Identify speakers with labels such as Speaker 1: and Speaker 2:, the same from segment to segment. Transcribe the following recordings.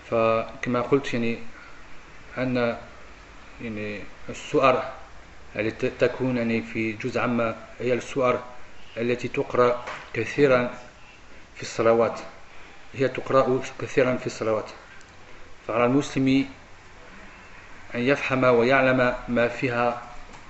Speaker 1: فكما قلت يعني أن يعني السور التي تكون يعني في جزء عامة هي السور التي تقرأ كثيرا في الصلوات، هي تقرأ كثيرا في الصلوات. فعلى المسلم أن يفهم ويعلم ما فيها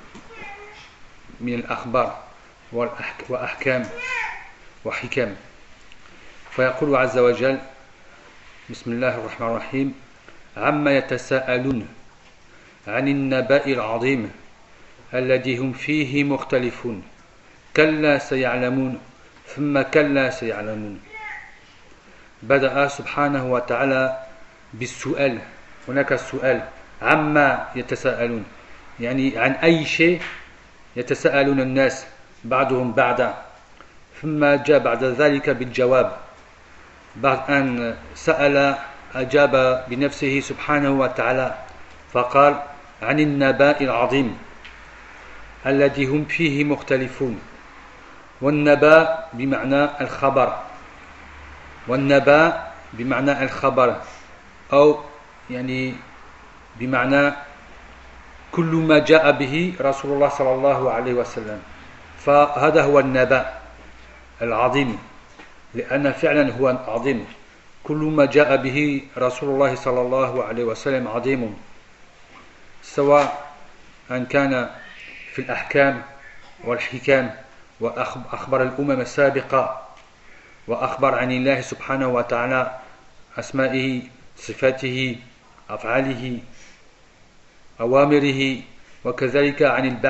Speaker 1: من الأخبار وأحكام وحكم. فيقول عز وجل: بسم الله الرحمن الرحيم: عما يتساءلون عن النبأ العظيم الذي هم فيه مختلفون كلا سيعلمون ثم كلا سيعلمون. بدأ سبحانه وتعالى بالسؤال. هناك السؤال عما يتساءلون، يعني عن أي شيء يتساءلون الناس بعضهم بعضا، ثم جاء بعد ذلك بالجواب. بعد أن سأل أجاب بنفسه سبحانه وتعالى فقال: عن النبأ العظيم الذي هم فيه مختلفون. والنبأ بمعنى الخبر، والنبأ بمعنى الخبر، أو يعني بمعنى كل ما جاء به رسول الله صلى الله عليه وسلم. فهذا هو النبأ العظيم، لأن فعلا هو عظيم. كل ما جاء به رسول الله صلى الله عليه وسلم عظيم، سواء أن كان في الأحكام والحكام وأخبر الأمم السابقة، وأخبر عن الله سبحانه وتعالى أسمائه صفاته أفعاله أوامره، وكذلك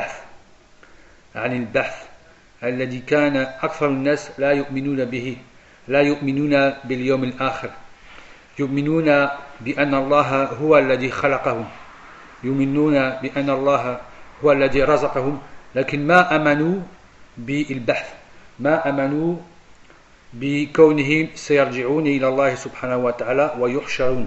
Speaker 1: عن البحث الذي كان أكثر الناس لا يؤمنون به، لا يؤمنون باليوم الآخر، يؤمنون بأن الله هو الذي خلقهم، يؤمنون بأن الله هو الذي رزقهم، لكن ما أمنوا بالبحث، ما أمنوا بكونهم سيرجعون إلى الله سبحانه وتعالى ويحشرون،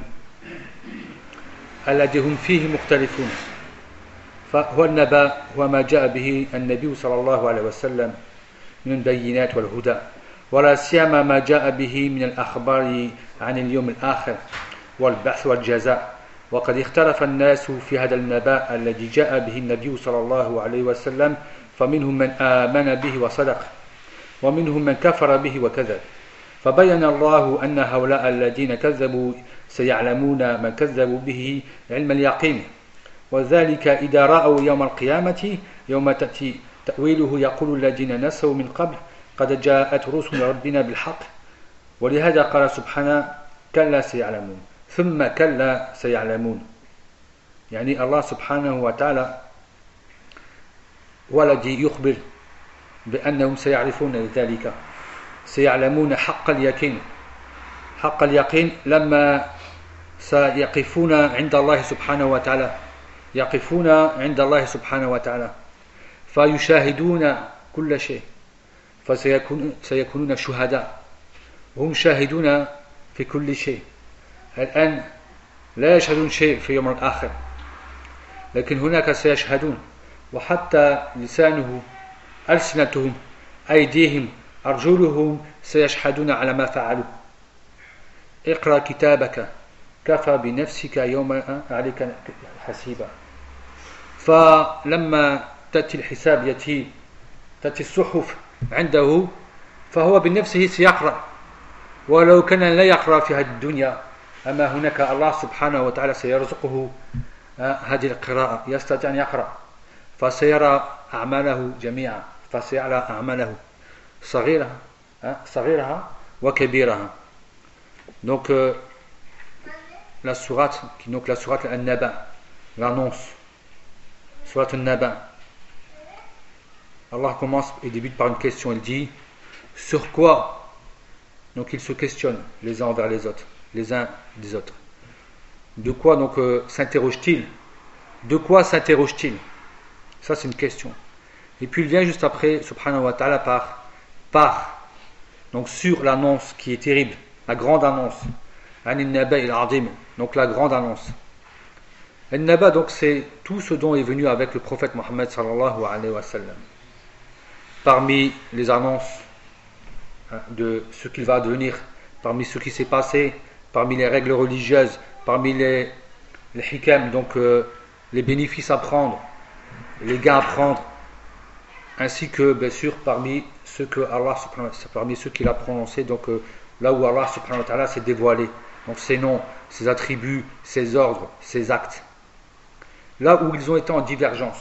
Speaker 1: الذي هم فيه مختلفون. فهو النبأ هو ما جاء به النبي صلى الله عليه وسلم من البينات والهدى، ولا سيما ما جاء به من الأخبار عن اليوم الآخر والبعث والجزاء. وقد اختلف الناس في هذا النبأ الذي جاء به النبي صلى الله عليه وسلم، فمنهم من آمن به وصدق، ومنهم من كفر به وكذب. فبين الله أن هؤلاء الذين كذبوا سيعلمون من كذبوا به علم اليقين، وذلك إذا رأوا يوم القيامة يوم تأتي تأويله يقول الذين نسوا من قبل قد جاءت رسل ربنا بالحق. ولهذا قال سبحانه: كلا سيعلمون ثم كلا سيعلمون. يعني الله سبحانه وتعالى هو الذي يخبر بأنهم سيعرفون ذلك، سيعلمون حق اليقين، حق اليقين لما سيقفون عند الله سبحانه وتعالى، يقفون عند الله سبحانه وتعالى فيشاهدون كل شيء، فسيكونون شهداء، هم شاهدون في كل شيء. الآن لا يشهدون شيء في يوم الآخر، لكن هناك سيشهدون، وحتى لسانه، ألسنتهم، أيديهم، أرجلهم سيشهدون على ما فعلوا. اقرأ كتابك كفى بنفسك يوم عليك حسيبا. فلما تأتي الحساب، تأتي الصحف عنده، فهو بنفسه سيقرأ، ولو كان لا يقرأ في هذه الدنيا، أما هناك الله سبحانه وتعالى سيرزقه هذه القراءة، يستطيع أن يقرأ، فسيرى أعماله جميعا، فسيرى أعماله صغيرها وكبيرها. Donc la sourate An-Naba, l'annonce, sourate An-Naba, Allah commence et débute par une question. Il dit: sur quoi? Donc ils se questionnent les uns envers les autres, les uns des autres. De quoi donc s'interroge-t-il? De quoi s'interroge-t-il? Ça c'est une question. Et puis il vient juste après, subhanahu wa ta'ala, par donc sur l'annonce qui est terrible, la grande annonce. An-Naba al-Azim, donc la grande annonce. An-Naba, donc c'est tout ce dont est venu avec le prophète Mohammed sallallahu alayhi wa sallam. Parmi les annonces de ce qu'il va devenir, parmi ce qui s'est passé, parmi les règles religieuses, parmi les hikam, donc les bénéfices à prendre, les gains à prendre, ainsi que bien sûr parmi ceux que Allah parmi ceux qu'il a prononcés, donc là où Allah subhanahu wa ta'ala s'est dévoilé, donc ses noms, ses attributs, ses ordres, ses actes. Là où ils ont été en divergence,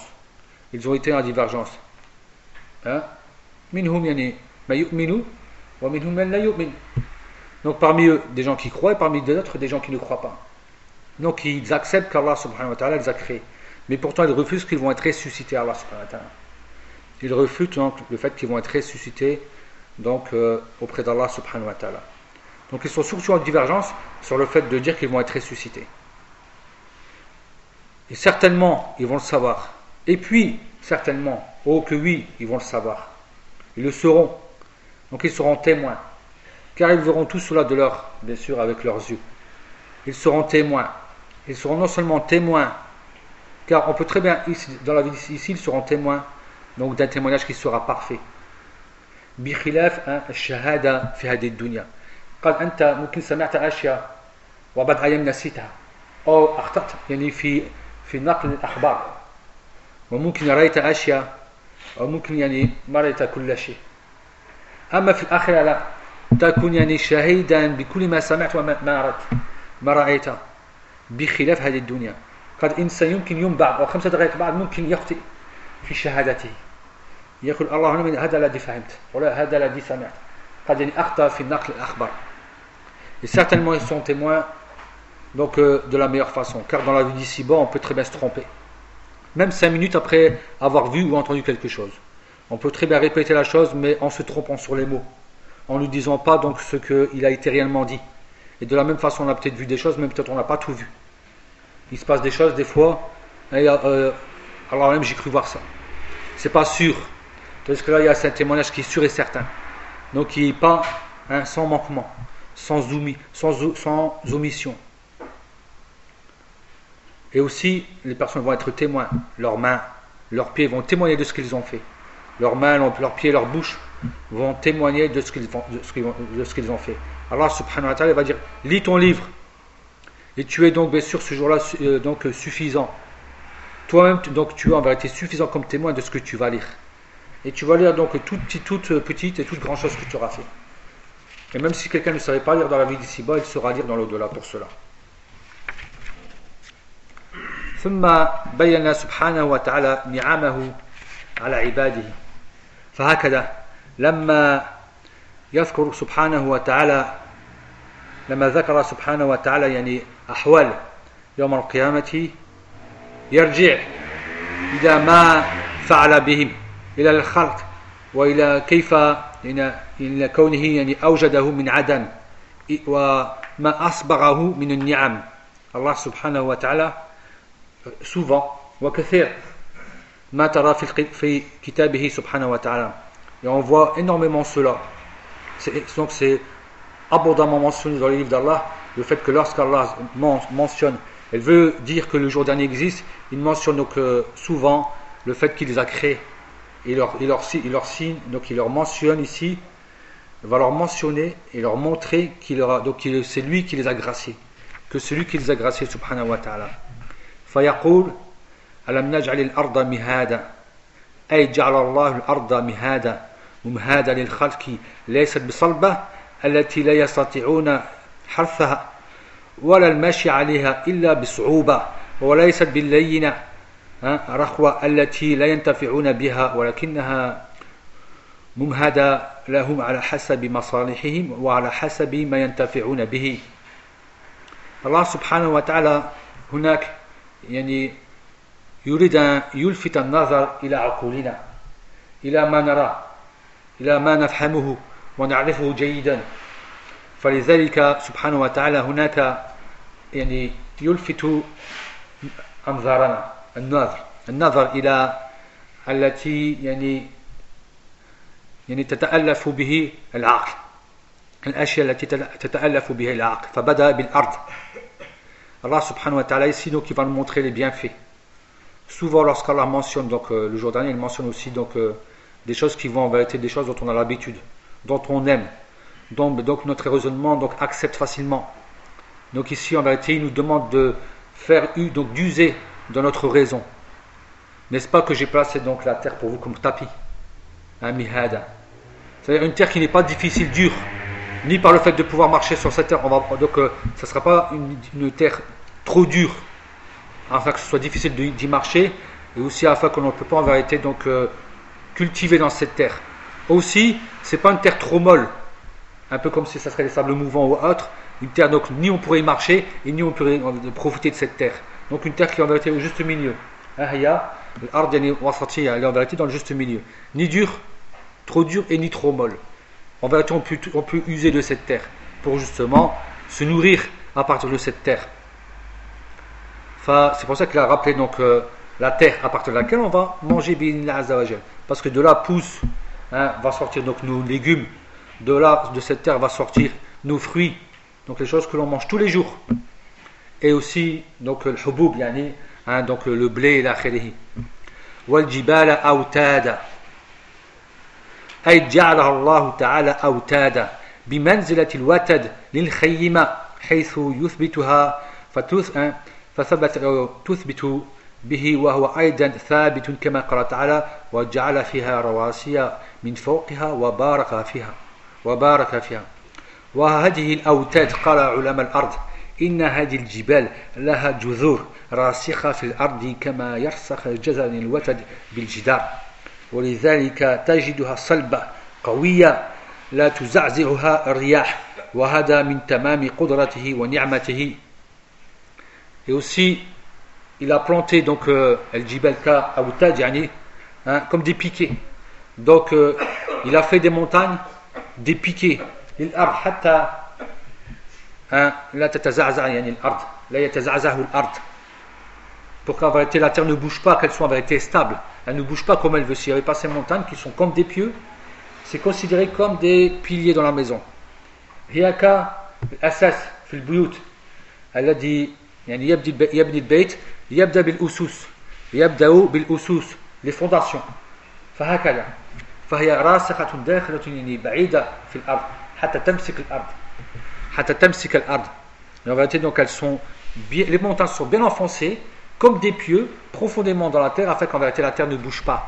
Speaker 1: hein? Minhum yani ma yu'minu wa minhum man la yu'min. Donc parmi eux des gens qui croient et parmi d'autres des gens qui ne croient pas. Donc ils acceptent qu'Allah subhanahu wa ta'ala les a créés, mais pourtant ils refusent qu'ils vont être ressuscités à Allah subhanahu wa ta'ala. Ils refutent donc le fait qu'ils vont être ressuscités donc auprès d'Allah subhanahu wa ta'ala. Donc ils sont surtout en divergence sur le fait de dire qu'ils vont être ressuscités. Et certainement ils vont le savoir. Et puis certainement, oh que oui, ils vont le savoir. Ils le sauront. Donc ils seront témoins. Car ils verront tout cela de leur, bien sûr, avec leurs yeux. Ils seront témoins. Ils seront non seulement témoins, car on peut très bien, dans la vie ici, ils seront témoins donc d'un témoignage qui sera parfait. بخلاف الشهادة في هذه الدنيا. قد أنت ممكن سمعت أشياء وبعد أيام نسيتها أو أخطأت يعني في نقل الأخبار وممكن رأيت أشياء أو ممكن يعني ما رأيت كل شيء. أما في الآخرة لا تكون يعني شهيدا بكل ما سمعت وما رأيت بخلاف هذه الدنيا. قد إنسان يمكن يوم بعد أو 5 دقائق بعد ممكن يخطئ في شهادته يقول الله هذا الذي فهمت ولا هذا الذي سمعت قد يعني أخطأ في نقل الأخبار. Et certainement ils sont témoins donc de la meilleure façon, car dans la vie d'ici-bas on peut très bien se tromper, même 5 minutes après avoir vu ou entendu quelque chose. On peut très bien répéter la chose mais en se trompant sur les mots, en ne disant pas donc ce qu'il a été réellement dit. Et de la même façon on a peut-être vu des choses mais peut-être on n'a pas tout vu. Il se passe des choses des fois et, alors même j'ai cru voir ça, c'est pas sûr, parce que là il y a un témoignage qui est sûr et certain, donc qui n'est pas sans manquement, sans omission. Et aussi les personnes vont être témoins, leurs mains, leurs pieds vont témoigner de ce qu'ils ont fait, leurs mains, leurs pieds, leurs bouches vont témoigner de ce qu'ils ont fait. Allah subhanahu wa ta'ala va dire lis ton livre et tu es donc bien sûr ce jour-là donc suffisant. Toi-même donc tu es en vérité suffisant comme témoin de ce que tu vas lire. Et tu vas lire donc toute petite et toute grande chose que tu auras fait. Et même si quelqu'un ne savait pas lire dans la vie d'ici-bas, il saura lire dans l'au-delà pour cela. ثم بين سبحانه وتعالى نعمه على عباده فهكذا لما يذكر سبحانه وتعالى لما ذكر سبحانه وتعالى يعني أحوال يوم القيامة يرجع إلى ما فعل بهم إلى الخلق وإلى كيف إلى كونه يعني أوجده من عدم وما أصبغه من النعم. الله سبحانه وتعالى souvent وكثير ما ترى في كتابه سبحانه وتعالى, et on voit énormément cela. Donc c'est abondamment mentionné dans les livres d'Allah le fait que lorsqu'Allah mentionne, elle veut dire que le jour dernier existe, il mentionne donc souvent le fait qu'il les a créés. Il leur signe, donc il leur mentionne ici, il va leur mentionner et leur montrer que c'est lui qui les a graciés, que c'est lui qui les a graciés subhanahu wa ta'ala. فيقول ألم نجعل الأرض مهادا أي جعل الله الأرض مهادا ممهادا للخلق ليست بصلبة التي لا يستطيعون حرثها ولا المشي عليها إلا بصعوبة وليست باللينة رخوة التي لا ينتفعون بها ولكنها ممهدة لهم على حسب مصالحهم وعلى حسب ما ينتفعون به. الله سبحانه وتعالى هناك يعني يريد أن يلفت النظر إلى عقولنا, إلى ما نرى, إلى ما نفهمه ونعرفه جيدا. فلذلك سبحانه وتعالى هناك يعني يلفت أنظارنا, النظر إلى التي يعني تتألف به العقل, الأشياء التي تتألف بها العقل. فبدأ بالأرض. Allah subhanahu wa ta'ala ici donc il va nous montrer les bienfaits. Souvent lorsqu'Allah mentionne donc le jour dernier, il mentionne aussi donc des choses qui vont en vérité des choses dont on a l'habitude, dont on aime, donc notre raisonnement donc accepte facilement. Donc ici, en vérité, il nous demande de faire donc d'user de notre raison. N'est-ce pas que j'ai placé donc la terre pour vous comme tapis, un mihada. C'est-à-dire une terre qui n'est pas difficile, dure, ni par le fait de pouvoir marcher sur cette terre. Donc, ça ne sera pas une terre trop dure, afin que ce soit difficile d'y marcher, et aussi afin qu'on ne peut pas en vérité donc cultiver dans cette terre. Aussi, c'est pas une terre trop molle, un peu comme si ça serait des sables mouvants ou autre. Une terre donc ni on pourrait y marcher et ni on pourrait profiter de cette terre. Donc une terre qui est en vérité au juste milieu. Ahya, l'ard yani wasati, elle est en vérité dans le juste milieu. Ni dur, trop dur et ni trop molle. En vérité, on peut user de cette terre pour justement se nourrir à partir de cette terre. Enfin, c'est pour ça qu'il a rappelé donc la terre à partir de laquelle on va manger bi'idhnillah azza wa jal. Parce que de là pousse, va sortir donc nos légumes. De là, de cette terre va sortir nos fruits. Donc les choses que l'on mange tous les jours. Et aussi donc le hubub, yani, donc le blé et l'akhirihi. Wal jibala awtada. أي جعلها الله تعالى أوتادا بمنزلة الوتد للخيمة حيث يثبتها تثبت به وهو أيضا ثابت كما قال تعالى وجعل فيها رواسي من فوقها وبارك فيها وهذه الأوتاد قال علماء الأرض إن هذه الجبال لها جذور راسخة في الأرض كما يرسخ جذر الوتد بالجدار ولذلك تجدها صلبة قوية لا تزعزعها الرياح وهذا من تمام قدرته ونعمته. Et aussi il a planté donc al-jibal ka awtad yani comme des piquets. Donc il a fait des montagnes, des piquets. الأرض حتى لا تتزعزع يعني الأرض لا يتزعزع الأرض. Pour qu'en vérité la terre ne bouge pas, qu'elle soit en vérité stable. Elle ne bouge pas comme elle veut. S'il n'y avait pas ces montagnes qui sont comme des pieux, c'est considéré comme des piliers dans la maison. هيك الأساس في البيوت الذي يعني يبني البيت يبدأ بالأسس les fondations. فهكذا فهي راسخة داخلة يعني بعيدة في الأرض حتى تمسك الأرض. Et en vérité donc les montagnes sont bien enfoncées comme des pieux profondément dans la terre afin qu'en vérité la terre ne bouge pas.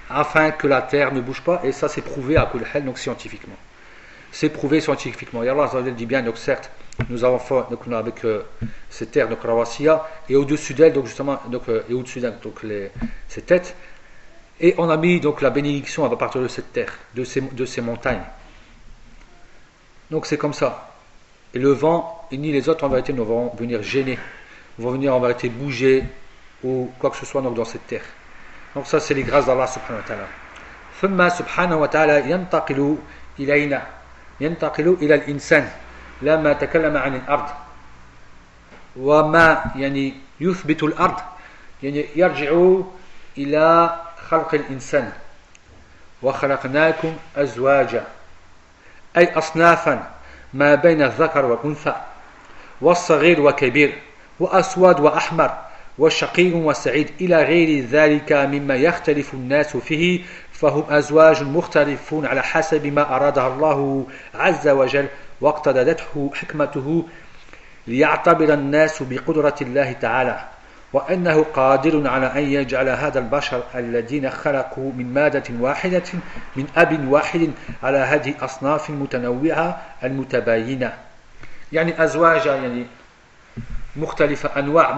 Speaker 1: Et ça c'est prouvé à Kulhel, donc scientifiquement. C'est prouvé scientifiquement. Et Allah dit bien, donc certes, nous avons fait donc, avec ces terres, donc Rawasiya, et au-dessus d'elles, donc justement, et au-dessus d'elles, donc ces têtes, et on a mis donc la bénédiction à partir de cette terre, de ces montagnes. Donc c'est comme ça. Et le vent, et ni les autres en vérité ne vont venir gêner, vont venir en vérité bouger ou quoi que ce soit donc, dans cette terre. Donc ça c'est les grâces d'Allah subhanahu wa ta'ala. ثم سبحانه وتعالى ينتقل إلى الإنسان لما تكلم عن الأرض وما يعني يثبت الأرض يعني يرجع إلى خلق الإنسان وخلقناكم أزواجا أي أصنافا ما بين الذكر والأنثى والصغير وكبير وأسود وأحمر وشقي وسعيد إلى غير ذلك مما يختلف الناس فيه فهم أزواج مختلفون على حسب ما أرادها الله عز وجل واقتضته حكمته ليعتبر الناس بقدرة الله تعالى وأنه قادر على أن يجعل هذا البشر الذين خلقوا من مادة واحدة من أب واحد على هذه الأصناف المتنوعة المتباينة يعني أزواج يعني مختلفة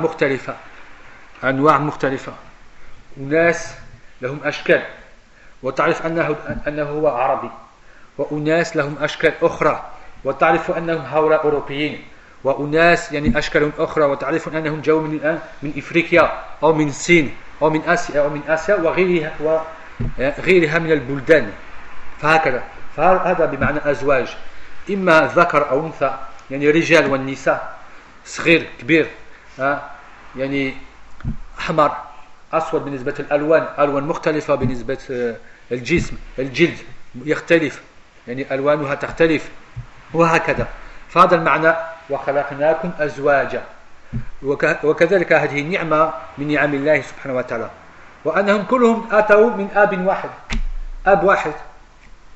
Speaker 1: أنواع مختلفة وناس لهم أشكال وتعرف أنه هو عربي وأناس لهم أشكال أخرى وتعرف أنهم هؤلاء أوروبيين وأناس يعني أشكال أخرى وتعرف أنهم جاءوا من إفريقيا أو من الصين أو من آسيا وغيرها من البلدان فهكذا فهذا بمعنى أزواج إما ذكر أو أنثى يعني رجال والنساء صغير كبير يعني أحمر أسود بالنسبة للألوان ألوان مختلفة بالنسبة الجسم الجلد يختلف يعني ألوانها تختلف وهكذا فهذا المعنى وخلقناكم أزواجا وكذلك هذه النعمة من نعم الله سبحانه وتعالى وأنهم كلهم أتوا من أب واحد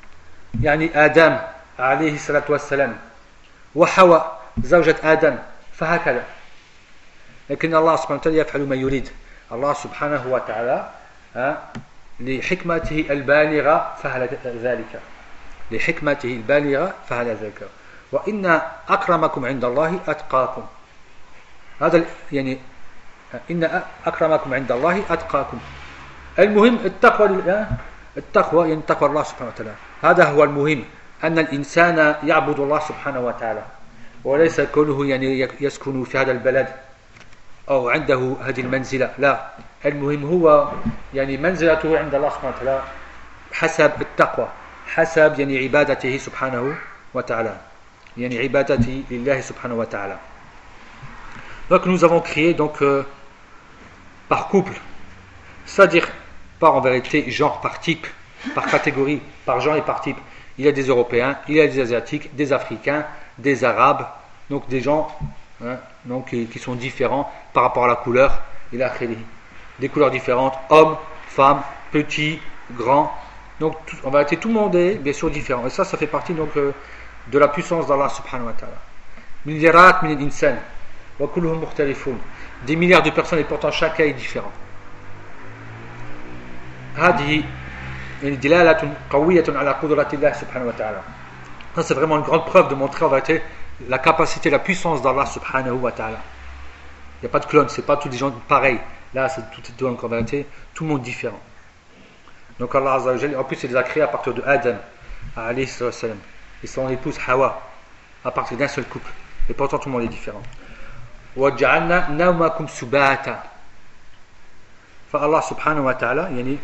Speaker 1: يعني آدم عليه الصلاة والسلام وحواء زوجة آدم فهكذا. لكن الله سبحانه وتعالى يفعل ما يريد. الله سبحانه وتعالى لحكمته البالغة فعل ذلك. لحكمته البالغة فعل ذلك. وإن أكرمكم عند الله أتقاكم. هذا يعني إن أكرمكم عند الله أتقاكم. المهم التقوى يعني تقوى الله سبحانه وتعالى. هذا هو المهم، أن الإنسان يعبد الله سبحانه وتعالى، وليس كونه يعني يسكن في هذا البلد أو عنده هذه المنزلة. لا، المهم هو يعني منزلته عند الله سبحانه وتعالى حسب التقوى، حسب يعني عبادته سبحانه وتعالى، يعني عبادته لله سبحانه وتعالى. Donc nous avons créé donc par couple, c'est-à-dire pas en vérité genre par type, par catégorie, par genre et par type. Il y a des Européens, il y a des Asiatiques, des Africains, des Arabes, donc des gens donc, qui sont différents par rapport à la couleur, et la khili. Des couleurs différentes, hommes, femmes, petits, grands. Donc en vérité tout le monde est bien sûr différent. Et ça fait partie donc de la puissance d'Allah subhanahu wa ta'ala. Milliards min al-insan wa kulluhum mukhtalifun. Des milliards de personnes et pourtant chacun est différent. هذه دلالة قوية على قدرة الله سبحانه وتعالى. Ça c'est vraiment une grande preuve de montrer en vérité la capacité, la puissance d'Allah subhanahu wa ta'ala. Il n'y a pas de clone, c'est pas tous des gens pareils. Là c'est tout en vérité, tout le monde différent. Donc Allah Azza wa Jalla, en plus il les a créés à partir de Adam alayhi salam et son épouse Hawa à partir d'un seul couple. Et pourtant tout le monde est différent. وَجَعَلْنَا نَوْمَكُمْ سُبَاتًا. فالله سبحانه وتعالى يعني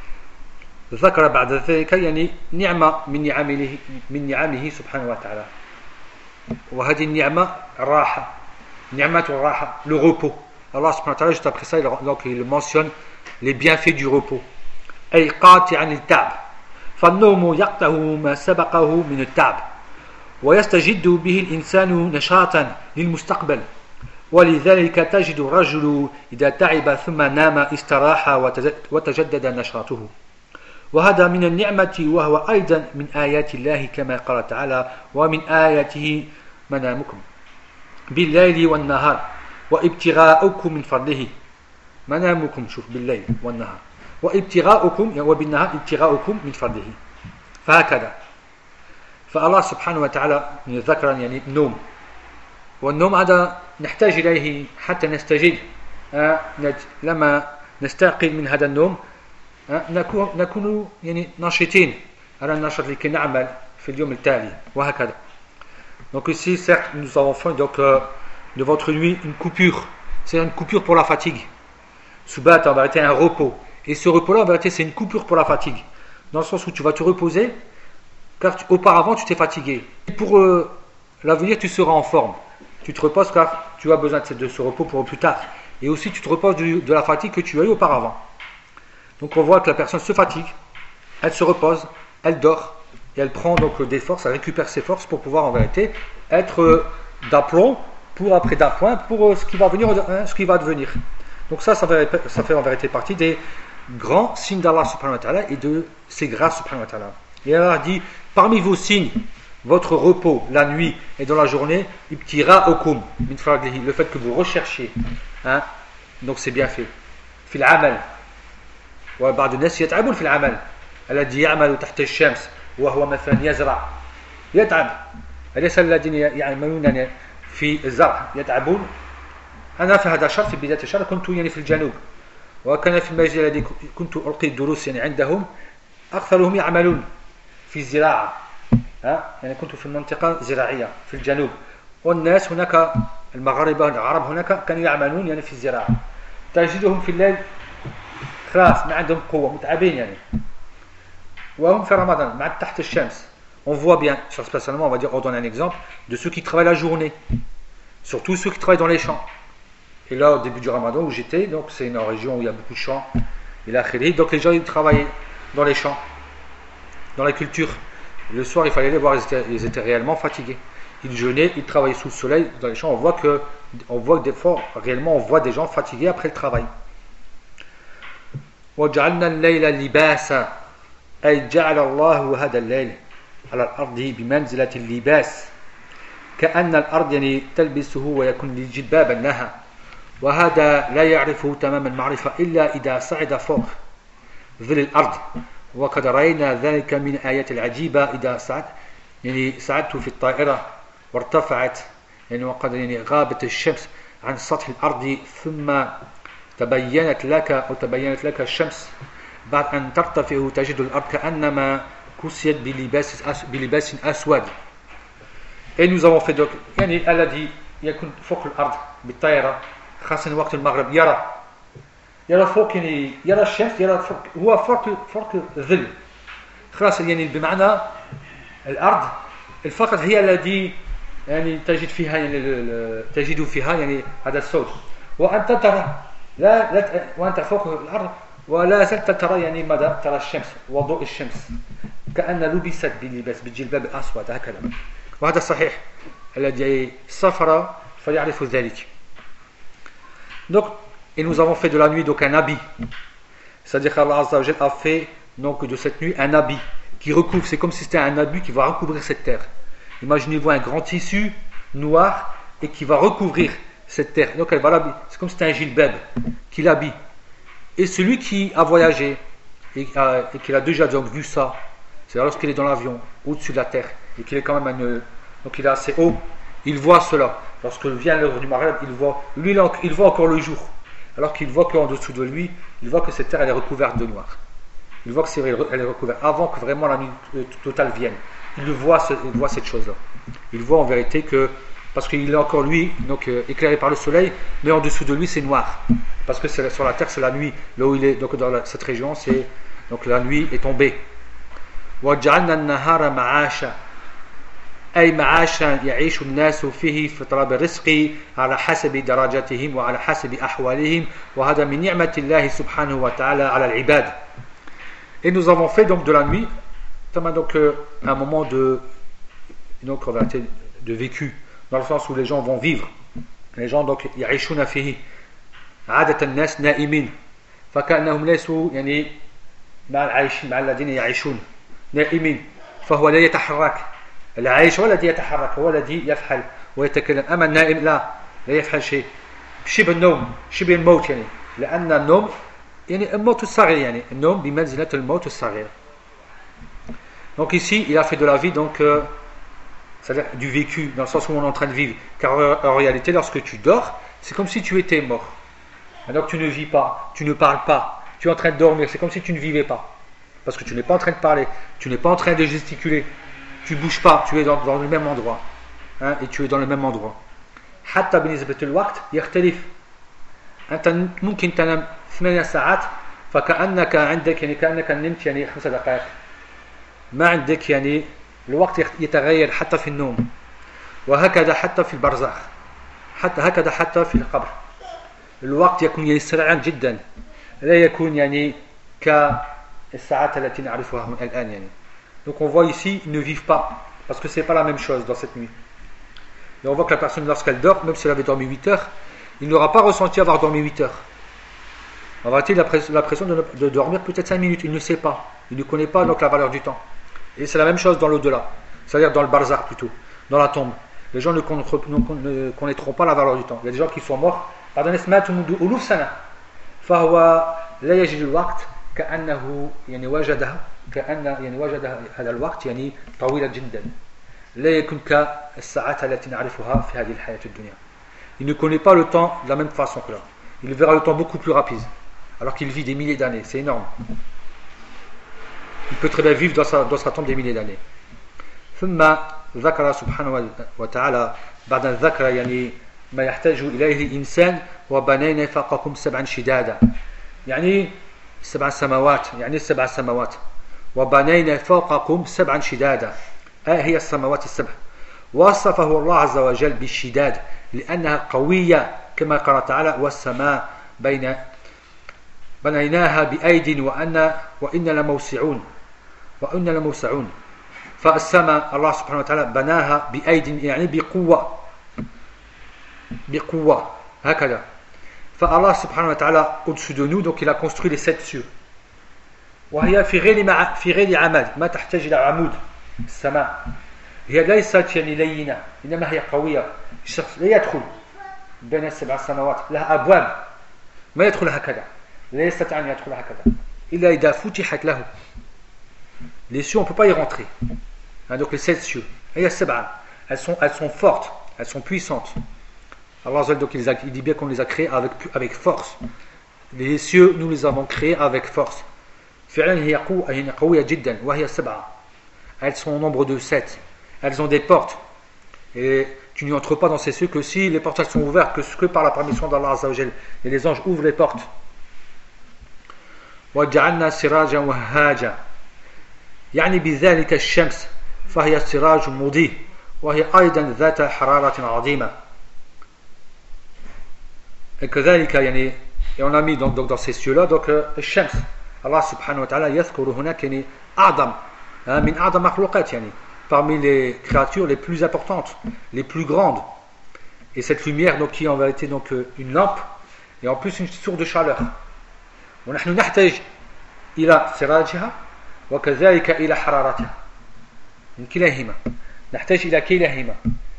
Speaker 1: ذكر بعد ذلك يعني نعمة من نعمه سبحانه وتعالى. وهذه النعمة الراحة، نعمة الراحة، le repos. Allah subhanahu wa ta'ala juste après ça donc il mentionne les bienfaits du repos. أي قاطعا للتعب، فالنوم يقطع ما سبقه من التعب ويستجد به الإنسان نشاطا للمستقبل. ولذلك تجد الرجل إذا تعب ثم نام استراح وتجدد نشاطه. وهذا من النعمة، وهو أيضا من آيات الله كما قال تعالى: ومن آياته منامكم بالليل والنهار وابتغاؤكم من فضله. منامكم شوف بالليل والنهار وابتغاؤكم وبالنهار ابتغاؤكم من فضله. فهكذا فالله سبحانه وتعالى ذكر يعني النوم، والنوم هذا نحتاج إليه حتى نستجد. لما نستيقظ من هذا النوم نكون يعني ناشطين على النشاط لكي نعمل في اليوم التالي وهكذا. Donc ici certes nous avons fait donc de votre nuit une coupure, c'est une coupure pour la fatigue. Subat en vérité un repos, et ce repos là en vérité c'est une coupure pour la fatigue, dans le sens où tu vas te reposer car auparavant tu t'es fatigué, et pour l'avenir tu seras en forme. Tu te reposes car tu as besoin de ce repos pour plus tard, et aussi tu te reposes de la fatigue que tu as eu auparavant. Donc on voit que la personne se fatigue, elle se repose, elle dort, et elle prend donc des forces, elle récupère ses forces pour pouvoir en vérité être d'aplomb pour après d'appoint pour ce qui va venir, ce qui va devenir. Donc ça fait en vérité partie des grands signes d'Allah subhanahu wa ta'ala et de ses grâces subhanahu wa ta'ala. Et Allah dit: parmi vos signes, votre repos la nuit et dans la journée, ibtira'ukum min fadlihi, le fait que vous recherchiez, donc c'est bien fait. Fil amal. وبعض الناس يتعبون في العمل الذي يعمل تحت الشمس وهو مثلا يزرع يتعب. أليس الذين يعملون في الزرع يتعبون؟ أنا في هذا الشهر في بداية الشهر كنت يعني في الجنوب، وكان في المسجد الذي كنت ألقي الدروس يعني عندهم أكثرهم يعملون في الزراعة، يعني كنت في المنطقة زراعية في الجنوب، والناس هناك المغاربة العرب هناك كانوا يعملون يعني في الزراعة. تجدهم في الليل خلاص ما عندهم قوة متعبين يعني، وهم في رمضان مع تحت الشمس. On voit bien, spécialement on va dire, on donne un exemple de ceux qui travaillent la journée, surtout ceux qui travaillent dans les champs. Et là au début du Ramadan où j'étais, donc c'est une région où il y a beaucoup de champs, et là donc les gens ils travaillaient dans les champs, dans la culture. Le soir il fallait les voir, ils étaient réellement fatigués. Ils jeûnaient, ils travaillaient sous le soleil dans les champs. On voit que des fois réellement on voit des gens fatigués après le travail. وجعلنا الليل لباسا أي جعل الله هذا الليل على الأرض بمنزلة اللباس كأن الأرض يعني تلبسه ويكون جلبابا لها وهذا لا يعرفه تمام المعرفة إلا إذا صعد فوق ظل الأرض وقد رأينا ذلك من آيات العجيبة إذا صعدت في الطائرة وارتفعت يعني وقد غابت الشمس عن سطح الأرض ثم تبينت لك الشمس بعد أن ترتفع تجد الأرض كأنما كسيت بلباس أسود. Et nous avons fait donc يعني الذي يكون فوق الأرض بالطائرة خاصة وقت المغرب يرى فوق يعني يرى الشمس يرى فوق هو فوق الظل خلاص يعني بمعنى الأرض فقط هي التي يعني تجد فيها يعني هذا الصوت وأنت ترى لا وأنت فوق الأرض ولا زلت ترى يعني ماذا ترى الشمس وضوء الشمس كأن لبست بلباس بالجلباب الأسود هكذا وهذا صحيح الذي سافر فيعرف ذلك. Donc et nous avons fait de la nuit donc un habit, c'est-à-dire qu'Allah Azza wa Jal a fait donc de cette nuit un habit qui recouvre, c'est comme si c'était un habit qui va recouvrir cette terre. Imaginez-vous un grand tissu noir et qui va recouvrir cette terre. Donc elle va l'habiller, c'est comme si c'était un gilbab qui l'habille. Et celui qui a voyagé et qui a déjà donc vu ça, c'est lorsqu'il est dans l'avion au-dessus de la terre et qu'il est quand même donc il est assez haut, il voit cela. Lorsque vient l'heure du Maghreb, il voit encore le jour. Alors qu'il voit qu'en dessous de lui, il voit que cette terre elle est recouverte de noir. Il voit que c'est vrai, elle est recouverte avant que vraiment la nuit totale vienne. Il voit cette chose-là. Il voit en vérité que, parce qu'il est encore lui, donc éclairé par le soleil, mais en dessous de lui c'est noir. Parce que sur la terre c'est la nuit. Là où il est, donc dans cette région, donc la nuit est tombée. وَجَعَلْنَا النَّهَارَ مَعَاشًا أي معاشا يعيش الناس فيه في طلب الرزق على حسب درجاتهم وعلى حسب أحوالهم وهذا من نعمة الله سبحانه وتعالى على العباد. Et nous avons fait donc de la nuit donc un moment de vécu dans le sens où les gens vont vivre. Les gens donc يعيشون فيه عادة الناس نائمين فكأنهم ليسوا يعني مع الذين يعيشون نائمين فهو لا يتحرك. العايش هو الذي يتحرك هو الذي يفعل ويتكلم أما النائم لا يفعل شيء شبه النوم شبه الموت يعني لأن النوم يعني الموت الصغير يعني النوم بمنزلة الموت الصغير. Donc ici il a fait de la vie donc c'est-à-dire du vécu dans le sens où on est en train de vivre car en réalité lorsque tu dors c'est comme si tu étais mort. Alors tu ne vis pas, tu ne parles pas, tu es en train de dormir, c'est comme si tu ne vivais pas parce que tu n'es pas en train de parler, tu n'es pas en train de gesticuler. Tu bouges pas, tu es dans le même endroit et tu es dans le même endroit. حتى بنسبة الوقت يختلف. أنت ممكن تنام 8 ساعات فكأنك عندك يعني كأنك نمت يعني 5 دقائق. ما عندك يعني الوقت يتغير حتى في النوم. وهكذا حتى في البرزخ. هكذا حتى في القبر. الوقت يكون يعني سريعا جدا. لا يكون يعني كالساعات التي نعرفها الآن يعني. Donc on voit ici, ils ne vivent pas, parce que c'est pas la même chose dans cette nuit. Et on voit que la personne, lorsqu'elle dort, même si elle avait dormi 8 heures, il n'aura pas ressenti avoir dormi 8 heures. En vérité, il a l'impression de dormir peut-être 5 minutes, il ne sait pas, il ne connaît pas donc la valeur du temps. Et c'est la même chose dans l'au-delà, c'est-à-dire dans le barzakh plutôt, dans la tombe. Les gens ne connaîtront pas la valeur du temps. Il y a des gens qui sont morts, pardonnez, فهو لا يجد الوقت كأنه يعني وجده هذا الوقت يعني طويلا جدا لا يكون كالساعات التي نعرفها في هذه الحياة الدنيا. Il ne connaît pas le temps de la même façon que là. Il verra le temps beaucoup plus rapide alors qu'il vit des milliers d'années, c'est énorme. Il peut très bien vivre dans sa tombe des milliers d'années. ثم ذكر سبحانه وتعالى بعد الذكر يعني ما يحتاج إليه الإنسان وبنينا فوقكم 7 شدادا يعني 7 سماوات يعني 7 سماوات وبنينا فوقكم 7 شدادا هي السماوات ال7 وصفه الله عز وجل بالشداد لأنها قوية كما قال تعالى والسماء بنيناها بأيد وإنا لموسعون فالسماء الله سبحانه وتعالى بناها بأيد يعني بقوة هكذا. فالله سبحانه وتعالى au-dessus de nous donc il a construit les 7 cieux. وهي في غير عمد ما تحتاج إلى عمود السماء هي ليست يعني لينة إنما هي قوية. الشخص لا يدخل بين السبع سنوات لها أبواب ما يدخل هكذا لا يستطيع أن يدخل هكذا إلا إذا فتحت له. Les cieux on ne peut pas y rentrer donc les 7 cieux il y a 7 elles sont fortes, elles sont puissantes. Allah donc il dit bien qu'on les a créées avec force. Les cieux nous les avons créés avec force. فعلا هي قوية جدا وهي 7. Elles sont au nombre de 7. Elles ont des portes et tu n'y entres pas dans ces cieux que si les portes sont ouvertes que par la permission d'Allah Azza wa Jal. Et les anges ouvrent les portes. وجعلنا سراجا وهاجا يعني بذلك الشمس فهي سراج مضيء وهي أيضا ذات حرارة عظيمة. Et كذلك يعني et on a mis donc dans ces cieux là donc الشمس Allah subhanahu wa ta'ala يذكر هناك يعني أعظم من أعظم مخلوقات يعني parmi les créatures les plus importantes, les plus grandes. Et cette lumière donc, qui est en vérité donc, une lampe et en plus une source de chaleur. ونحن نحتاج إلى سراجها وكذلك إلى حرارتها. من كلاهما. نحتاج إلى كلاهما.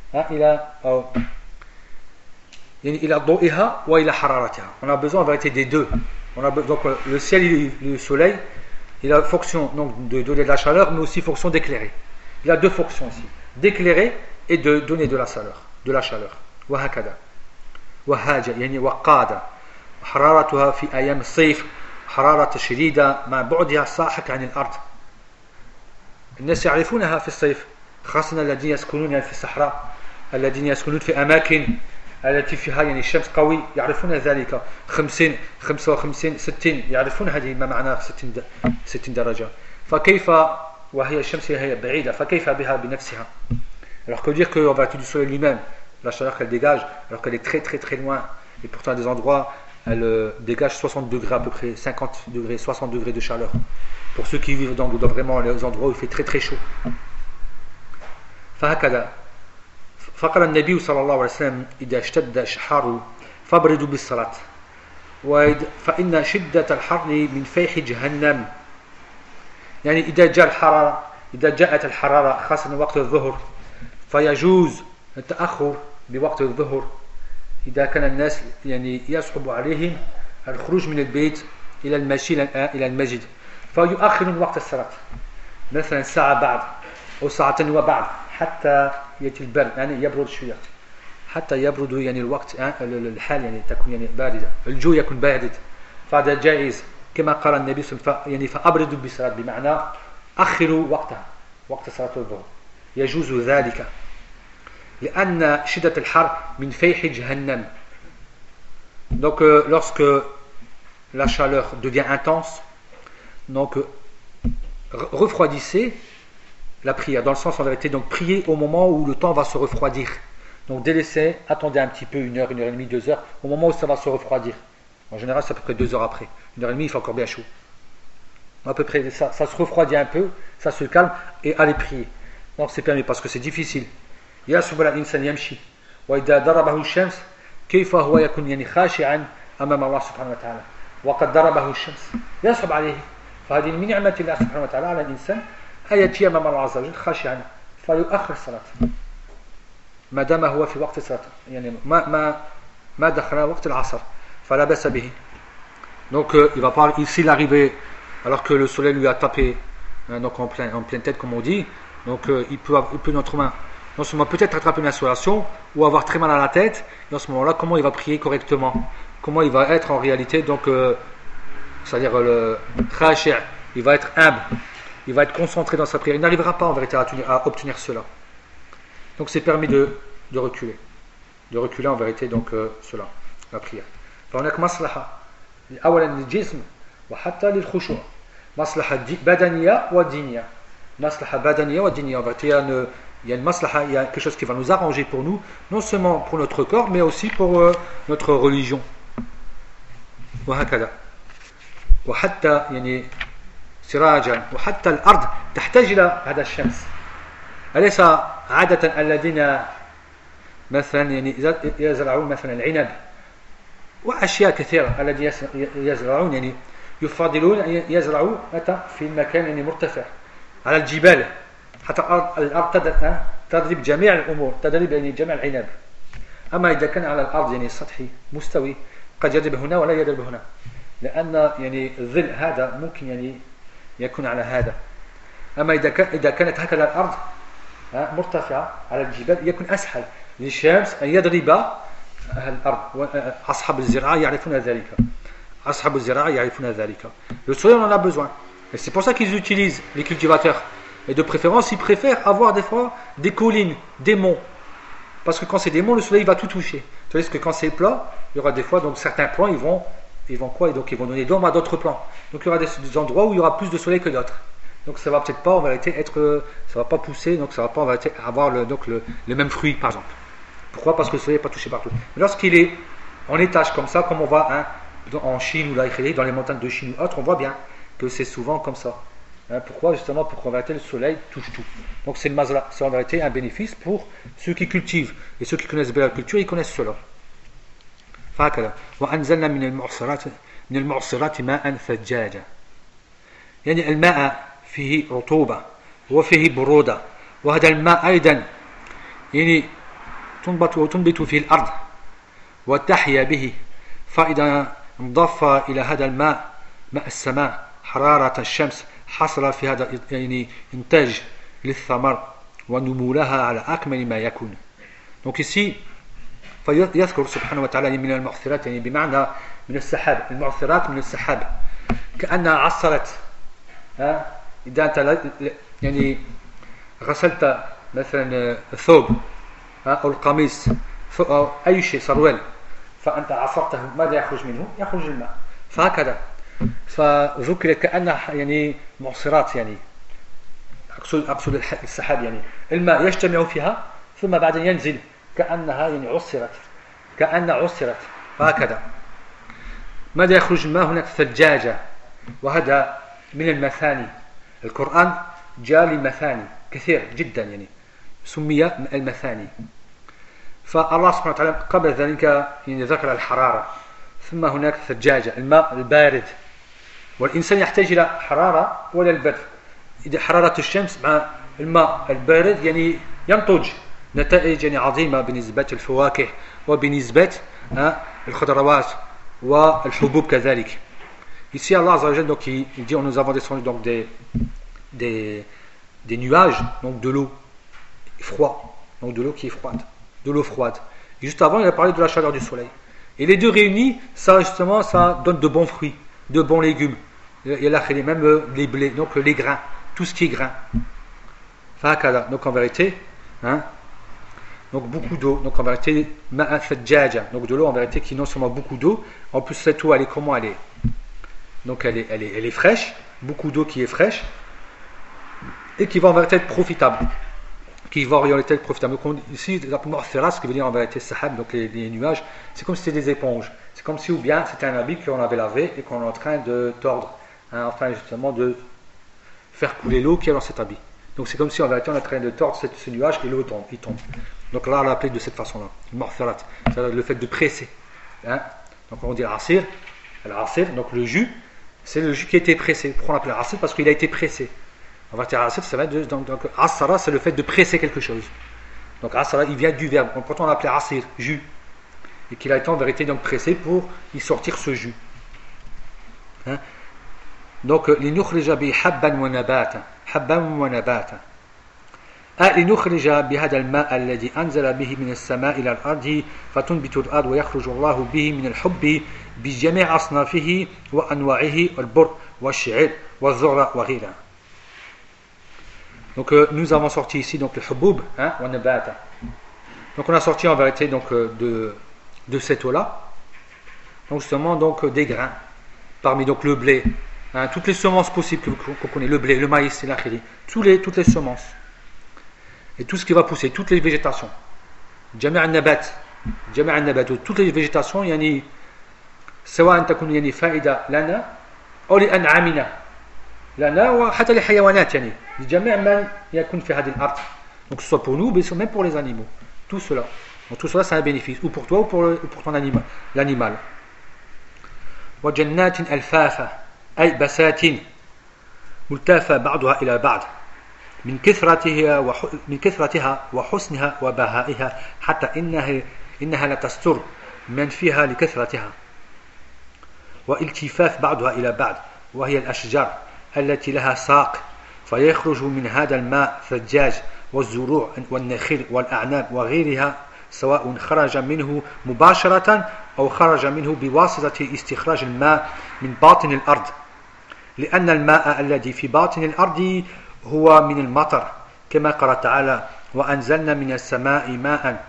Speaker 1: إلى ضوئها وإلى حرارتها. On a besoin en vérité des deux. On a donc le ciel et le soleil, il a fonction donc, de donner de la chaleur mais aussi fonction d'éclairer. Il a deux fonctions ici, d'éclairer et de donner de la chaleur. وهكذا. وهاجة يعني وقادة. حرارتها في أيام الصيف حرارة شديدة مع بعدها الساحق عن الأرض. الناس يعرفونها في الصيف خاصة الذين يسكنون في الصحراء الذين يسكنون في أماكن التي فيها يعني الشمس قوي يعرفون ذلك 50 55 60 يعرفون هذه ما معناه 60 درجة. فكيف وهي الشمس هي بعيدة فكيف بها بنفسها. Alors que dire qu'en vertu du soleil lui-même la chaleur qu'elle dégage alors qu'elle est très très très loin et pourtant à des endroits elle dégage 60 degrés à peu près 50 degrés 60 degrés de chaleur pour ceux qui vivent dans vraiment les endroits où il fait très très chaud. فهكذا فقال النبي صلى الله عليه وسلم إذا اشتد الحر فابردوا بالصلاة فإن شدة الحر من فيح جهنم. يعني إذا جاءت الحرارة خاصة وقت الظهر فيجوز التأخر بوقت الظهر إذا كان الناس يعني يصعب عليهم الخروج من البيت إلى المشي إلى المسجد فيؤخرون وقت الصلاة مثلا ساعة بعد أو ساعتين وبعد حتى يأتي البرد يعني يبرد شوية حتى يبرد يعني الوقت الحال يعني تكون يعني باردة الجو يكون بارد فهذا جائز كما قال النبي صلى الله عليه وسلم يعني فأبردوا بالصلاة بمعنى أخروا وقتها وقت صلاة الظهر يجوز ذلك لأن شدة الحر من فيح جهنم. Donc lorsque la chaleur devient intense donc refroidissez la prière dans le sens en vérité donc priez au moment où le temps va se refroidir. Donc délaissez, attendez un petit peu 1 heure, 1 heure et demie, 2 heures au moment où ça va se refroidir. En général c'est à peu près 2 heures après. 1 heure et demie il fait encore bien chaud. À peu près ça se refroidit un peu, ça se calme et allez prier. Donc c'est permis parce que c'est difficile. يصعب على الإنسان يمشي وإذا ضربه الشمس كيف هو يكون يعني خاشعا أمام الله سبحانه وتعالى وقد ضربه الشمس يصعب عليه. فهذه من نعمة الله سبحانه وتعالى على الإنسان أن يأتي أمام الله عز وجل خاشعا فيؤخر الصلاة ما دام هو في وقت الصلاة يعني ما دخل وقت العصر فلا بأس به. Donc il va pas s'il arrivait alors que le soleil lui a tapé donc en pleine tête comme on dit donc il peut notre main non seulement peut-être attraper une insolation ou avoir très mal à la tête. Dans ce moment-là, comment il va prier correctement, comment il va être en réalité donc c'est-à-dire le khashi', il va être humble, il va être concentré dans sa prière, il n'arrivera pas en vérité à obtenir cela. Donc c'est permis de reculer en vérité donc cela la prière. فهناك مصلحة أولا للجسم وحتى للخشوع مصلحة بدنية ودينية مصلحة بدنية ودينية en vérité il y a une maslaha, il y a quelque chose qui va nous arranger pour nous, non seulement pour notre corps, mais aussi pour notre religion. وهكذا. وحتى يعني سراجا وحتى الأرض تحتاج إلى هذا الشمس. أليس عادة الذين مثلا يعني يزرعون مثلا العنب وأشياء كثيرة الذين يزرعون يعني يفضلون أن يزرعوا في المكان يعني مرتفع على الجبال حتى الأرض تضرب جميع الأمور تضرب يعني جميع العنب أما إذا كان على الأرض يعني سطحي مستوي قد يضرب هنا ولا يضرب هنا لأن يعني الظل هذا ممكن يعني يكون على هذا أما إذا كانت هكذا الأرض مرتفعة على الجبال يكون أسهل للشمس أن يضرب الأرض أصحاب الزراعة يعرفون ذلك أصحاب الزراعة يعرفون ذلك le soleil on en a besoin et c'est pour ça qu'ils utilisent les cultivateurs et de préférence ils préfèrent avoir des fois des collines des monts parce que quand c'est des monts le soleil va tout toucher tandis que quand c'est plat il y aura des fois donc certains plants ils vont quoi et donc ils vont donner d'ombre à d'autres plants donc il y aura des endroits où il y aura plus de soleil que d'autres donc ça va peut-être pas en vérité être ça va pas pousser donc ça va pas en vérité avoir le même fruit par exemple. Pourquoi? Parce que le soleil n'est pas touché partout. Mais lorsqu'il est en étage comme ça, comme on voit en Chine ou là, dans les montagnes de Chine ou autres, on voit bien que c'est souvent comme ça. Pourquoi? Justement pour qu'en vérité le soleil touche tout. Donc c'est en vérité un bénéfice pour ceux qui cultivent. Et ceux qui connaissent bien la culture, ils connaissent cela. فهكذا وأنزلنا من المعصرات ماء ثجاجا يعني الماء فيه رطوبة وفيه برودة وهذا الماء أيضا يعني تنبت فيه الأرض وتحيا به فإذا انضاف إلى هذا الماء ماء السماء حرارة الشمس حصل في هذا يعني إنتاج للثمر ونمولها على أكمل ما يكون. Donc ici فيذكر سبحانه وتعالى من المعصرات يعني بمعنى من السحاب المعصرات من السحاب كأنها عصرت إذا أنت يعني غسلت مثلا الثوب أو القميص أو أي شيء سروال فأنت عصرته ماذا يخرج منه؟ يخرج الماء فهكذا فذكر كأنها يعني معصرات يعني أقصد السحاب يعني الماء يجتمع فيها ثم بعدين ينزل كأنها يعني عصرت فهكذا ماذا يخرج الماء هناك ثجاجة وهذا من المثاني القرآن جاء لمثاني كثير جدا يعني سمي المثاني فالله سبحانه وتعالى قبل ذلك يعني ذكر الحرارة ثم هناك ثجاجة الماء البارد والإنسان يحتاج إلى حرارة ولا البرد إذا حرارة الشمس مع الماء البارد يعني ينتج نتائج يعني عظيمة بالنسبة للفواكه وبالنسبة الخضروات والحبوب كذلك. Ici Allah Azza wa Jalla donc il dit nous avons descendu donc des nuages donc de l'eau froide donc de l'eau qui est froide de l'eau froide et juste avant il a parlé de la chaleur du soleil et les deux réunis ça justement ça donne de bons fruits de bons légumes il y a même les blés donc les grains tout ce qui est grain donc en vérité donc beaucoup d'eau donc en vérité donc de l'eau en vérité qui non seulement beaucoup d'eau en plus cette eau elle est comment elle est donc elle est fraîche beaucoup d'eau qui est fraîche et qui va en vérité être profitable qui va orienter être profitable. Donc ici, ce qui veut dire en vérité sahab, donc les nuages, c'est comme si c'était des éponges. C'est comme si ou bien c'était un habit qu'on avait lavé et qu'on est en train de tordre, enfin justement de faire couler l'eau qui est dans cet habit. Donc c'est comme si en vérité on est en train de tordre ce nuage et l'eau tombe, il tombe. Donc là on l'a appelé de cette façon-là, c'est-à-dire le fait de presser. Donc on dit l'asir, donc le jus, c'est le jus qui a été pressé. Pourquoi on l'appelle l'asir? Parce qu'il a été pressé. En fait, asir, ça va être donc asara, c'est le fait de presser quelque chose. Donc asara, il vient du verbe. Donc, pourtant on l'appelait asir, jus, et qu'il a été en vérité donc pressé pour y sortir ce jus. Donc linukhrija bi habban wa nabata. لنخرج بهذا الماء الذي أنزل به من السماء إلى الأرض فتنبت الأرض ويخرج الله به من الحب بجميع أصنافه وأنواعه البر والشعير والذرة وغيرها. Donc nous avons sorti ici donc le huboub, wa nabata. Donc on a sorti en vérité donc de cette eau là. Donc justement donc des grains, parmi donc le blé, toutes les semences possibles qu'on connaît, le blé, le maïs, toutes les semences et tout ce qui va pousser, toutes les végétations. جميع النبات toutes les végétations يعني سواء تكون يعني فائدة لنا أو لأنعامنا لنا وحتى للحيوانات يعني لجميع من يكون في هذه الأرض donc que ce soit pour nous mais même pour les animaux tout cela donc tout cela c'est un bénéfice ou pour toi ou pour ton animal l'animal وجنات ألفافا أي بساتين ملتفة بعضها إلى بعض من كثرتها وحسنها وبهائها حتى إنها لا تستر من فيها لكثرتها والتفاف بعضها إلى بعض وهي الأشجار التي لها ساق فيخرج من هذا الماء ثجاج والزروع والنخيل والأعناب وغيرها سواء خرج منه مباشرة أو خرج منه بواسطة استخراج الماء من باطن الأرض لأن الماء الذي في باطن الأرض هو من المطر كما قال تعالى وأنزلنا من السماء ماء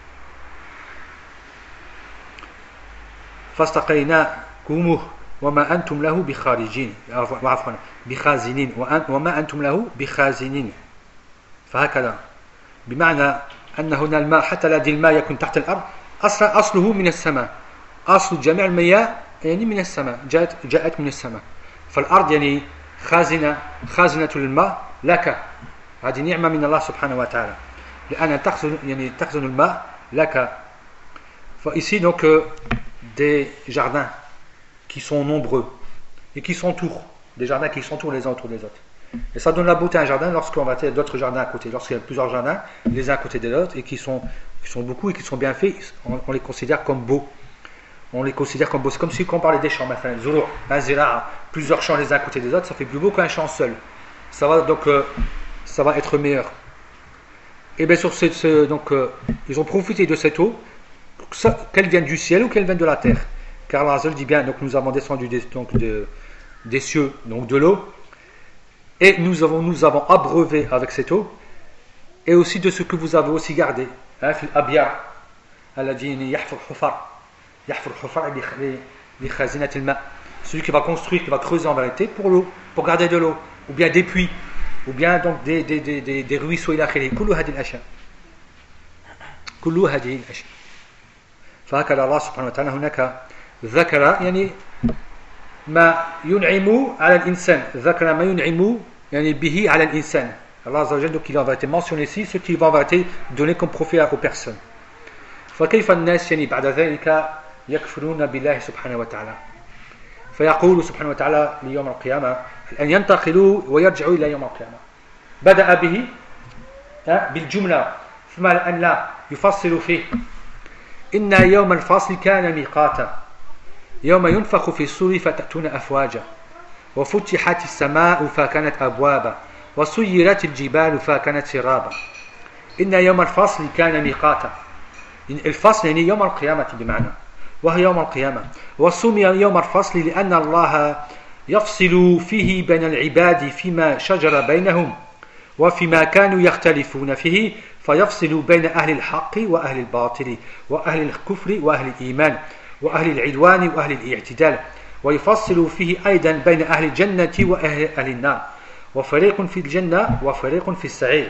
Speaker 1: فاستقيناكموه وما أنتم له بخارجين بخازنين وما أنتم له بخازنين فهكذا بمعنى أن هنا الماء حتى الذي الماء يكون تحت الأرض أصله من السماء أصل جميع المياه يعني من السماء جاءت من السماء فالأرض يعني خازنة للماء لك هذه نعمة من الله سبحانه وتعالى لأن تخزن الماء لك فإci donc des jardins qui sont nombreux et qui s'entourent des jardins qui s'entourent les uns autour des autres et ça donne la beauté à un jardin lorsqu'on va avoir d'autres jardins à côté lorsqu'il y a plusieurs jardins les uns à côté des autres et qui sont beaucoup et qui sont bien faits on les considère comme beaux c'est comme si on parlait des champs plusieurs champs les uns à côté des autres ça fait plus beau qu'un champ seul ça va donc ça va être meilleur et bien sur donc ils ont profité de cette eau qu'elle vienne du ciel ou qu'elle vienne de la terre car Allah dit bien donc nous avons descendu des cieux donc de l'eau et nous avons abreuvé avec cette eau et aussi de ce que vous avez aussi gardé fil abya alladhi yahfur hufar li khazinat al-ma celui qui va construire qui va creuser en vérité pour l'eau pour garder de l'eau ou bien des puits ou bien donc des ruisseaux ila akhirih kullu hadhihi al-ashya فهكذا الله سبحانه وتعالى هناك ذكر يعني ما ينعم على الإنسان ذكر ما ينعم يعني به على الإنسان Allah Azza wa Jalla donc il va été mentionné ici ce qui va être donné comme profit aux personnes فكيف الناس يعني بعد ذلك يكفرون بالله سبحانه وتعالى فيقول سبحانه وتعالى ليوم القيامة أن ينتقلوا ويرجعوا إلى يوم القيامة بدأ به بالجملة ثم أن لا يفصل فيه إن يوم الفصل كان ميقاتا يوم ينفخ في الصور فتأتون أفواجا وفتحت السماء فكانت أبوابا وسيرت الجبال فكانت سرابا إن يوم الفصل كان ميقاتا الفصل يعني يوم القيامة بمعنى وهو يوم القيامة وسمي يوم الفصل لأن الله يفصل فيه بين العباد فيما شجر بينهم وفيما كانوا يختلفون فيه فيفصل بين أهل الحق وأهل الباطل وأهل الكفر وأهل الإيمان وأهل العدوان وأهل الاعتدال ويفصل فيه أيضا بين أهل الجنة وأهل النار وفريق في الجنة وفريق في السعير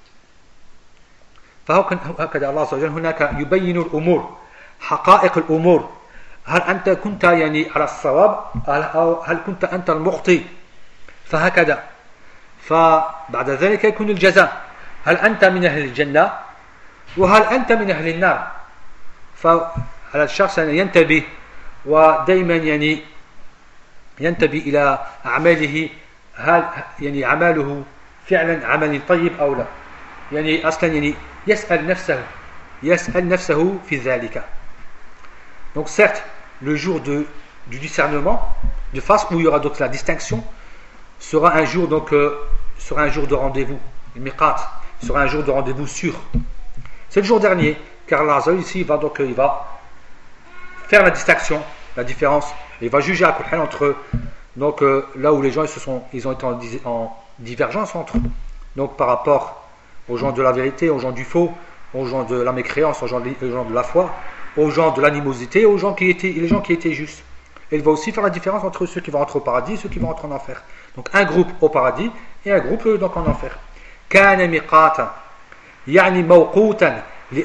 Speaker 1: فهكذا الله عز وجل هناك يبين الأمور حقائق الأمور هل أنت كنت يعني على الصواب أو هل كنت أنت المخطئ فهكذا فبعد ذلك يكون الجزاء هل أنت من أهل الجنة وهل أنت من أهل النار فعلى الشخص أن ينتبه ودائما يعني ينتبه إلى أعماله هل يعني عمله فعلا عمل طيب أو لا يعني أصلا يعني يسأل نفسه في ذلك donc certes le jour du discernement de face où il y aura donc la distinction sera un jour donc sera un jour de rendez-vous le miqat sera un jour de rendez-vous sûr c'est le jour dernier car Allah ici il va faire la distinction la différence et il va juger à Qur'an entre donc là où les gens ils ont été en divergence entre eux donc par rapport aux gens de la vérité aux gens du faux aux gens de la mécréance aux gens de la foi aux gens de l'animosité aux gens les gens qui étaient justes et il va aussi faire la différence entre ceux qui vont entrer au paradis et ceux qui vont entrer en enfer donc un groupe au paradis et un groupe donc en enfer كان ميقاتا يعني موقوتا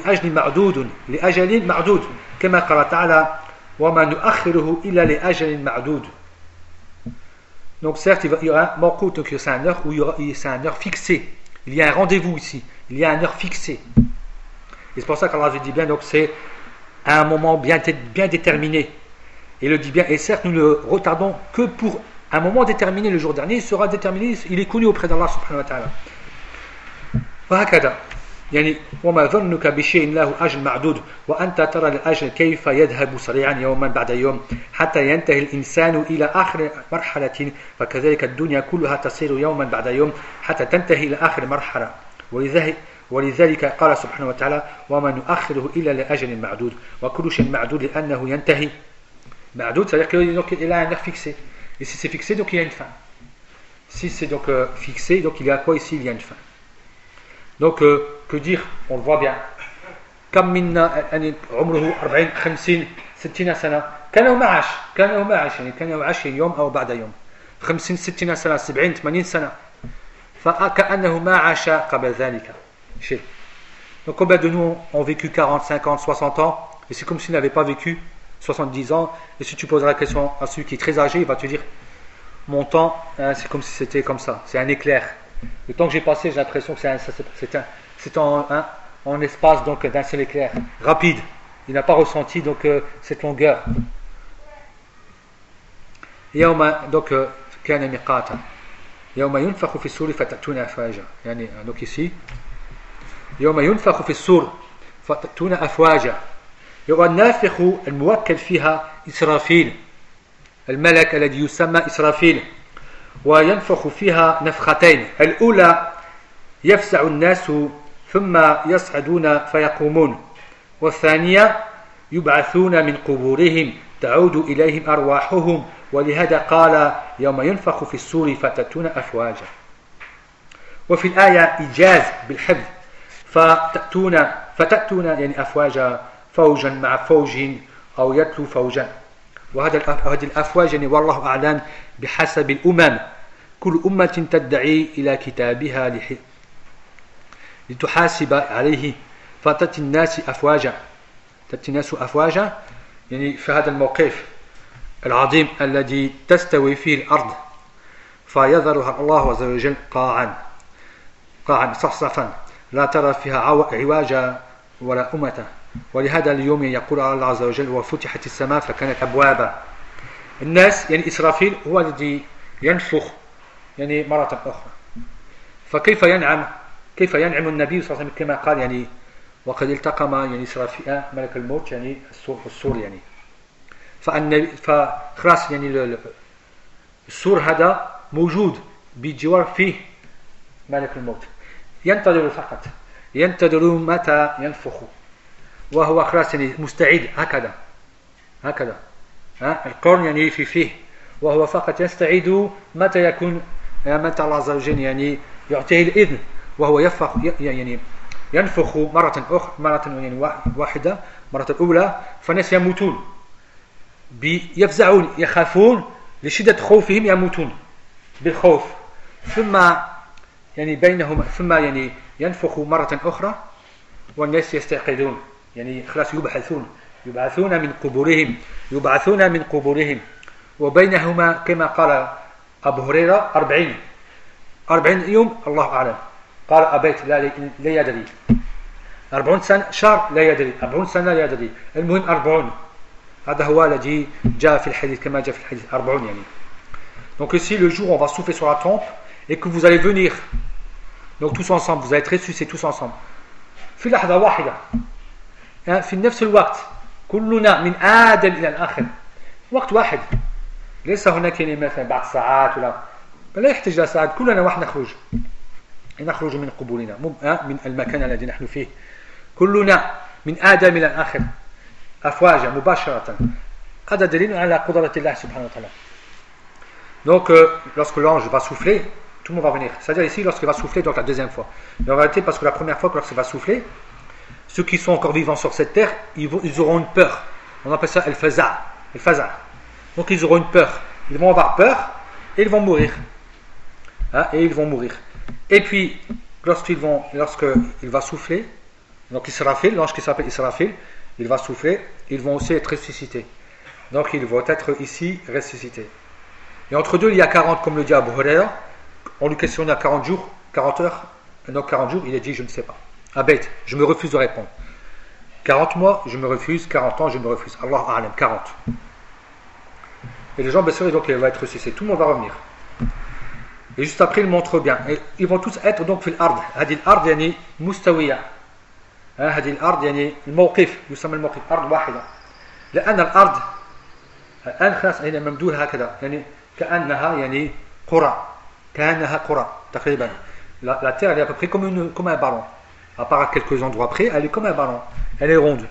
Speaker 1: لأجل معدود كما قال تعالى وما نؤخره إلا لأجل معدود donc certes il y aura un موقوت donc c'est un heure c'est un heure fixé il y a un rendez-vous ici il y a un heure fixée et c'est pour ça qu'Allah dit bien donc c'est à un moment bien déterminé et le dit bien et certes nous ne retardons que pour un moment déterminé le jour dernier il sera déterminé il est connu auprès d'Allah subhanahu wa ta'ala وهكذا يعني وما ظنك بشيء له أجل معدود وأنت ترى الأجل كيف يذهب سريعا يوما بعد يوم حتى ينتهي الإنسان إلى آخر مرحلة فكذلك الدنيا كلها تصير يوما بعد يوم حتى تنتهي إلى آخر مرحلة ولذلك قال سبحانه وتعالى وما نؤخره إلا لأجل معدود وكل شيء معدود لأنه ينتهي معدود c'est-à-dire qu'il a un heure fixé et si c'est fixé donc il y a une fin si c'est donc fixé donc il y a quoi ici il y a une fin donc que dire on le voit bien كم منا يعني عمره 40 50 60 سنة كانوا ما عاش يعني كانوا عاش يوم أو بعد يوم 50 60 سنة 70 80 سنة فكأنه ما عاش قبل ذلك شيء donc combien de nous ont vécu 40 50 60 ans et c'est comme s'ils n'avaient pas vécu 70 ans et si tu poses la question à celui qui est très âgé il va te dire mon temps c'est comme si c'était comme ça c'est un éclair le temps que j'ai passé j'ai l'impression que c'est en espace donc d'un seul éclair rapide il n'a pas ressenti donc cette longueur donc كان ميقاتا يوم ينفخ في الصور فتأتون أفواجا يعني donc ici يوم ينفخ في الصور فتأتون أفواجا والنافخ الموكل فيها إسرافيل الملك الذي يسمى إسرافيل وينفخ فيها نفختين الأولى يفزع الناس ثم يصعدون فيقومون والثانية يبعثون من قبورهم تعود إليهم أرواحهم ولهذا قال يوم ينفخ في الصور فتأتون أفواجا وفي الآية إيجاز بالحفظ فتأتون يعني أفواجا فوجا مع فوج أو يتلو فوجا وهذه الأفواج يعني والله أعلم بحسب الأمم كل أمة تدعي إلى كتابها لتحاسب عليه فتأتي الناس أفواجا يعني في هذا الموقف العظيم الذي تستوي فيه الأرض فيذرها الله عز وجل قاعا صفصفا لا ترى فيها عواجا ولا أمة ولهذا اليوم يقول الله عز وجل وفتحت السماء فكانت أبوابا الناس يعني إسرافيل هو الذي ينفخ يعني مرة أخرى فكيف ينعم النبي صلى الله عليه وسلم كما قال يعني وقد التقم يعني إسرافيل ملك الموت يعني السور يعني فخلاص يعني السور هذا موجود بجوار فيه ملك الموت ينتظر فقط ينتظر متى ينفخ وهو خلاص يعني مستعد هكذا القرن يعني فيه وهو فقط يستعد متى يكون متى الله عز وجل يعني يعطيه الإذن وهو ينفخ مرة يعني واحدة مرة الأولى فالناس يموتون يفزعون يخافون لشدة خوفهم يموتون بالخوف ثم يعني بينهم ثم يعني ينفخ مرة أخرى والناس يستيقظون يعني خلاص يبعثون من قبورهم وبينهما كما قال أبو هريرة 40 يوم الله أعلم قال أبيت لا يدري 40 سنة شهر لا يدري 40 سنة لا يدري المهم 40 هذا هو الذي جاء في الحديث كما جاء في الحديث 40 يعني donc ici le jour où on va souffler sur la trompe et que vous allez venir donc tous ensemble vous allez être ressuscités tous ensemble في لحظة واحدة في نفس الوقت كلنا من آدم إلى الآخر وقت واحد ليس هناك مثلا بعد ساعات ولا لا يحتاج إلى ساعات كلنا واحد نخرج من قبورنا من المكان الذي نحن فيه كلنا من آدم إلى الآخر أفواجا مباشرة هذا دليل على قدرة الله سبحانه وتعالى donc lorsque l'ange va souffler tout le monde va venir c'est-à-dire ici lorsqu'il va souffler donc la deuxième fois mais en réalité parce que la première fois lorsqu'il va souffler ceux qui sont encore vivants sur cette terre ils auront une peur on appelle ça al-faza donc ils auront une peur ils vont avoir peur et ils vont mourir et puis lorsqu'il va souffler donc Israfil l'ange qui s'appelle Israfil il va souffler ils vont aussi être ressuscités donc ils vont être ici ressuscités et entre deux il y a 40 comme le dit Abu Huraira on lui questionne à 40 jours 40 heures donc 40 jours il a dit je ne sais pas Abed je me refuse de répondre 40 mois je me refuse 40 ans je me refuse Allah A'lam 40 et les gens bien sûr donc il va être ressuscité tout le monde va revenir Et juste après, il montre bien. Et ils vont tous être donc في الأرض. هذه الأرض يعني مستوية. هذه الأرض يعني الموقف يسمى الموقف أرض واحدة. لأن الأرض الآن خلاص هنا ممدود هكذا يعني كأنها يعني قرى. كأنها قرى تقريبا. La terre elle est à peu près comme un ballon. À part à quelques endroits près, elle est comme un ballon. Elle est ronde.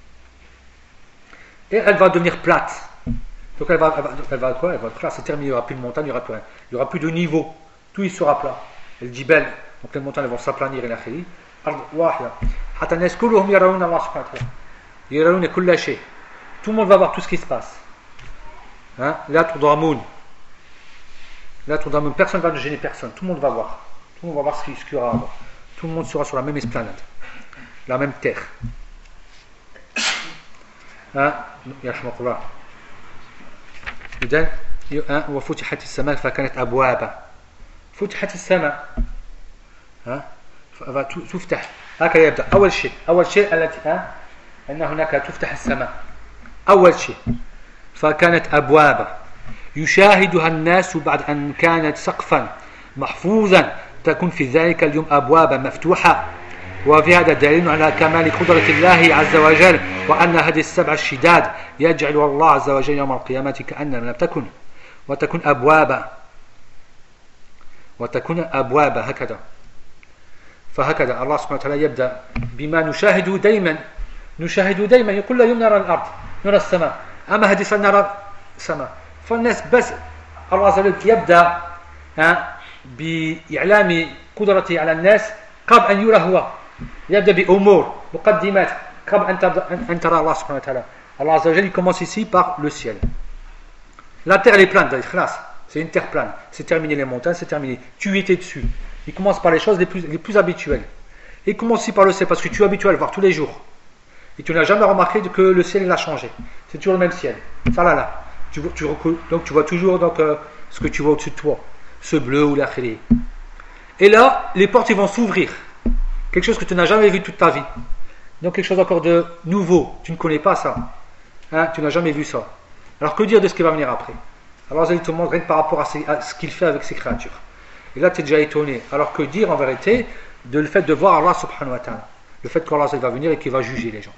Speaker 1: Et elle va devenir plate. Donc elle va quoi? Elle va plate, c'est terminé, il n'y aura plus de montagne, il n'y aura plus rien. Il n'y aura plus de niveau. Tout il sera plat. Elle dit belle. Donc les montagnes vont s'aplanir إلى آخره. أرض واحدة. حتى الناس كلهم يرون الله سبحانه وتعالى. يرون كل شيء. Tout le monde va voir tout ce qui se passe. Hein? لا تضامون. لا تضامون. Personne ne va gêner personne. Tout le monde va voir. Tout le monde va voir ce qu'il y aura à voir. Tout le monde sera sur la même esplanade. La même terre. Hein? يرحمك الله. إذن وفتحت السماء فكانت أبوابا. فتحت السماء. ها؟ تفتح. هكذا يبدأ. أول شيء التي أن هناك تفتح السماء. أول شيء. فكانت أبوابا. يشاهدها الناس بعد أن كانت سقفا محفوظا تكون في ذلك اليوم أبوابا مفتوحة. وفي هذا دليل على كمال قدرة الله عز وجل وأن هذه السبع الشداد يجعل الله عز وجل يوم القيامة كأن لم تكن وتكون أبوابا هكذا. فهكذا الله سبحانه وتعالى يبدأ بما نشاهده دائما كل يوم نرى الأرض نرى السماء. أما هذه نرى السماء فالناس بس الله عز وجل يبدأ بإعلام قدرته على الناس قبل أن يرى هو. يبدأ بأمور مقدمات قبل أن ترى الله سبحانه وتعالى. Allah Azza wa Jalla, il commence ici par le ciel. La terre elle est plane, c'est une terre plane. C'est terminé les montagnes, c'est terminé. Tu étais dessus. Il commence par les choses les plus habituelles. Il commence aussi par le ciel parce que tu es habitué à le voir tous les jours. Et tu n'as jamais remarqué que le ciel il a changé. C'est toujours le même ciel. Ça là. Donc tu vois toujours ce que tu vois au-dessus de toi. Ce bleu ou l'akhiri. Et là, les portes ils vont s'ouvrir. Quelque chose que tu n'as jamais vu toute ta vie. Donc quelque chose encore de nouveau. Tu ne connais pas ça. Tu n'as jamais vu ça. Alors que dire de ce qui va venir après? Alors il te montre rien que par rapport à ce qu'il fait avec ses créatures. Et là tu es déjà étonné. Alors que dire en vérité de le fait de voir Allah subhanahu wa ta'ala. Le fait qu'Allah va venir et qu'il va juger les gens.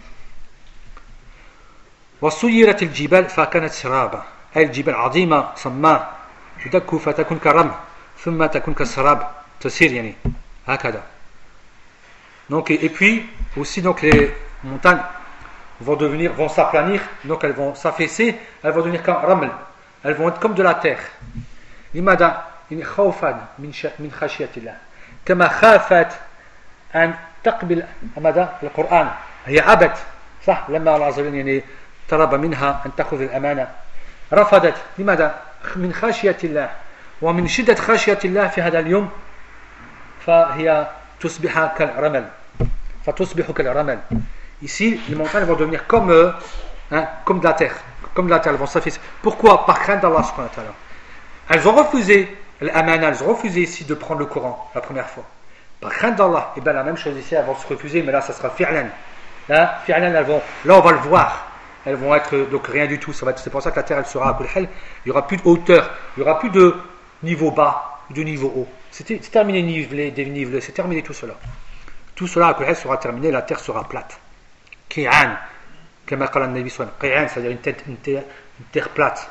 Speaker 1: وَصُيِّرَتِ الْجِبَالِ فَكَانَتْ سِرَابًا. أي الجبال عظيمة صماء تدك فتكون كرمل ثم تكون كسراب تسير يعني هكذا. Donc et puis aussi donc les montagnes vont s'aplanir, donc elles vont s'affaisser, elles vont devenir comme raml, elles vont être comme de la terre. لماذا؟ إن خوفا من خشية الله كما خافت أن تقبل ماذا؟ القرآن هي أبت صح لما الله عز وجل يعني طلب منها أن تأخذ الأمانة رفضت. لماذا؟ من خشية الله ومن شدة خشية الله في هذا اليوم فهي تصبح كالرمل. Ici, les montagnes vont devenir comme de la terre. Comme de la terre, elles vont s'affaisser. Pourquoi? Par crainte d'Allah subhanahu wa ta'ala. Elles ont refusé l'amana, elles ont refusé ici de prendre le Coran la première fois. Par crainte d'Allah. Et bien la même chose ici, elles vont se refuser, mais là, ça sera fi'lan. Là, on va le voir. Elles vont être donc rien du tout. C'est pour ça que la terre, elle sera à kulhal. Il n'y aura plus de hauteur, il n'y aura plus de niveau bas, de niveau haut. C'est terminé nivelé, dénivelé, c'est terminé tout cela. Tout cela à kulhal sera terminé, la terre sera plate. Qi'an, comme a dit le Nabi sallallahu alayhi wa sallam, c'est-à-dire une terre plate.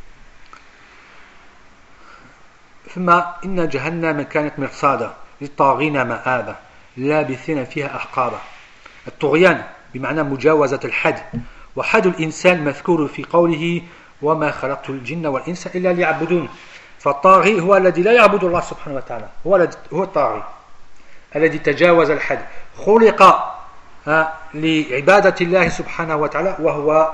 Speaker 1: ثم إن جهنم كانت مرصادا للطاغين مآبا لابثين فيها أحقابا. الطغيان بمعنى مجاوزة الحد. وحد الإنسان مذكور في قوله وما خلقت الجن والإنس إلا ليعبدون. فالطاغي هو الذي لا يعبد الله سبحانه وتعالى. هو الطاغي الذي تجاوز الحد. خلق لعبادة الله سبحانه وتعالى وهو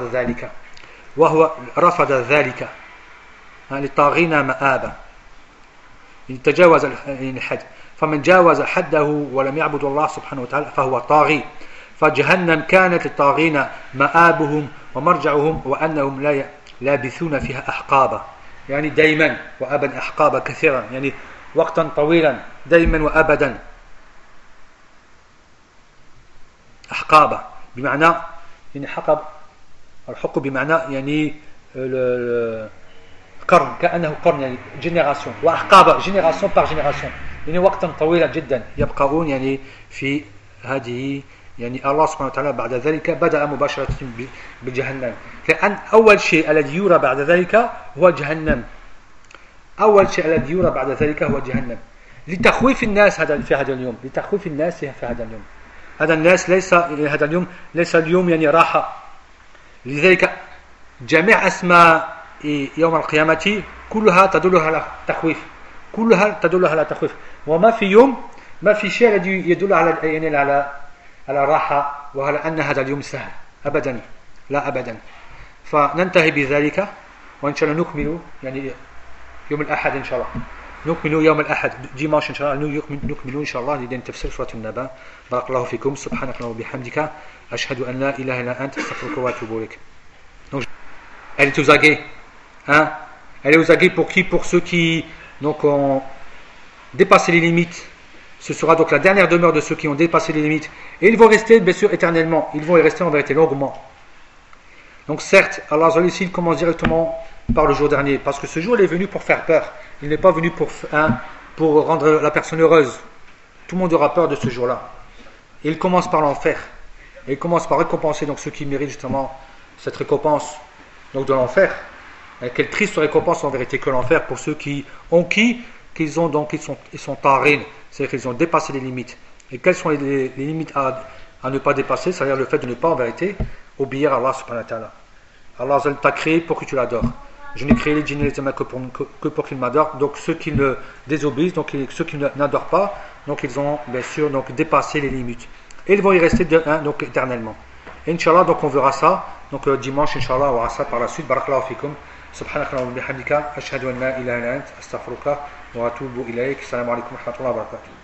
Speaker 1: رفض ذلك. للطاغين مآبا. تجاوز الحد. فمن جاوز حده ولم يعبد الله سبحانه وتعالى فهو طاغي. فجهنم كانت للطاغين مآبهم ومرجعهم وأنهم لا لابثون فيها أحقابا. يعني دائما وأبدا أحقابا كثيرا يعني وقتا طويلا دائما وأبدا. أحقابا بمعنى يعني حقب الحقب بمعنى يعني قرن كأنه قرن يعني جنراسيون وأحقاب جنراسيون par génération يعني وقتا طويلا جدا يبقون يعني في هذه يعني الله سبحانه وتعالى بعد ذلك بدأ مباشرة بجهنم لأن أول شيء الذي يرى بعد ذلك هو جهنم أول شيء الذي يرى بعد ذلك هو جهنم لتخويف الناس في هذا اليوم لتخويف الناس في هذا اليوم هذا الناس ليس هذا اليوم ليس اليوم يعني راحة لذلك جميع أسماء يوم القيامة كلها تدل على التخويف كلها تدل على التخويف وما في يوم ما في شيء الذي يدل على يعني على راحة وعلى أن هذا اليوم سهل أبدا لا أبدا فننتهي بذلك وإن شاء الله نكمل يعني يوم الأحد إن شاء الله نكمل يوم الأحد ديماش إن شاء الله نكمل إن شاء الله لدين تفسير سورة النبأ بارك الله فيكم سبحانك اللهم وبحمدك أشهد أن لا إله إلا أنت أستغفرك وأتوب إليك. Elle est aux aguets, hein? Elle est aux aguets pour qui? Pour ceux qui donc ont dépassé les limites. Ce sera donc la dernière demeure de ceux qui ont dépassé les limites. Et ils vont rester bien sûr éternellement. Ils vont y rester en vérité longuement. Donc certes, Allah ici il commence directement par le jour dernier, parce que ce jour il est venu pour faire peur. Il n'est pas venu pour rendre la personne heureuse. Tout le monde aura peur de ce jour-là. Et il commence par l'enfer. Et il commence par récompenser donc ceux qui méritent justement cette récompense donc de l'enfer. Et quelle triste récompense en vérité que l'enfer pour ceux qui ils sont tarines, c'est-à-dire qu'ils ont dépassé les limites. Et quelles sont les limites à ne pas dépasser? C'est-à-dire le fait de ne pas en vérité obéir à Allah subhanahu wa ta'ala. Allah t'a créé pour que tu l'adores. Je n'ai créé les djinns et les humains que pour qu'ils m'adorent. Donc ceux qui le désobéissent, donc ceux qui n'adorent pas, donc ils ont bien sûr donc dépassé les limites. Et ils vont y rester donc éternellement. Et Inch'Allah, donc on verra ça. Donc dimanche, Inch'Allah, on verra ça par la suite. Barakallahu fikum. سبحانك اللهم وبحمدك أشهد أن لا إله إلا أنت أستغفرك وأتوب إليك السلام عليكم ورحمة الله وبركاته.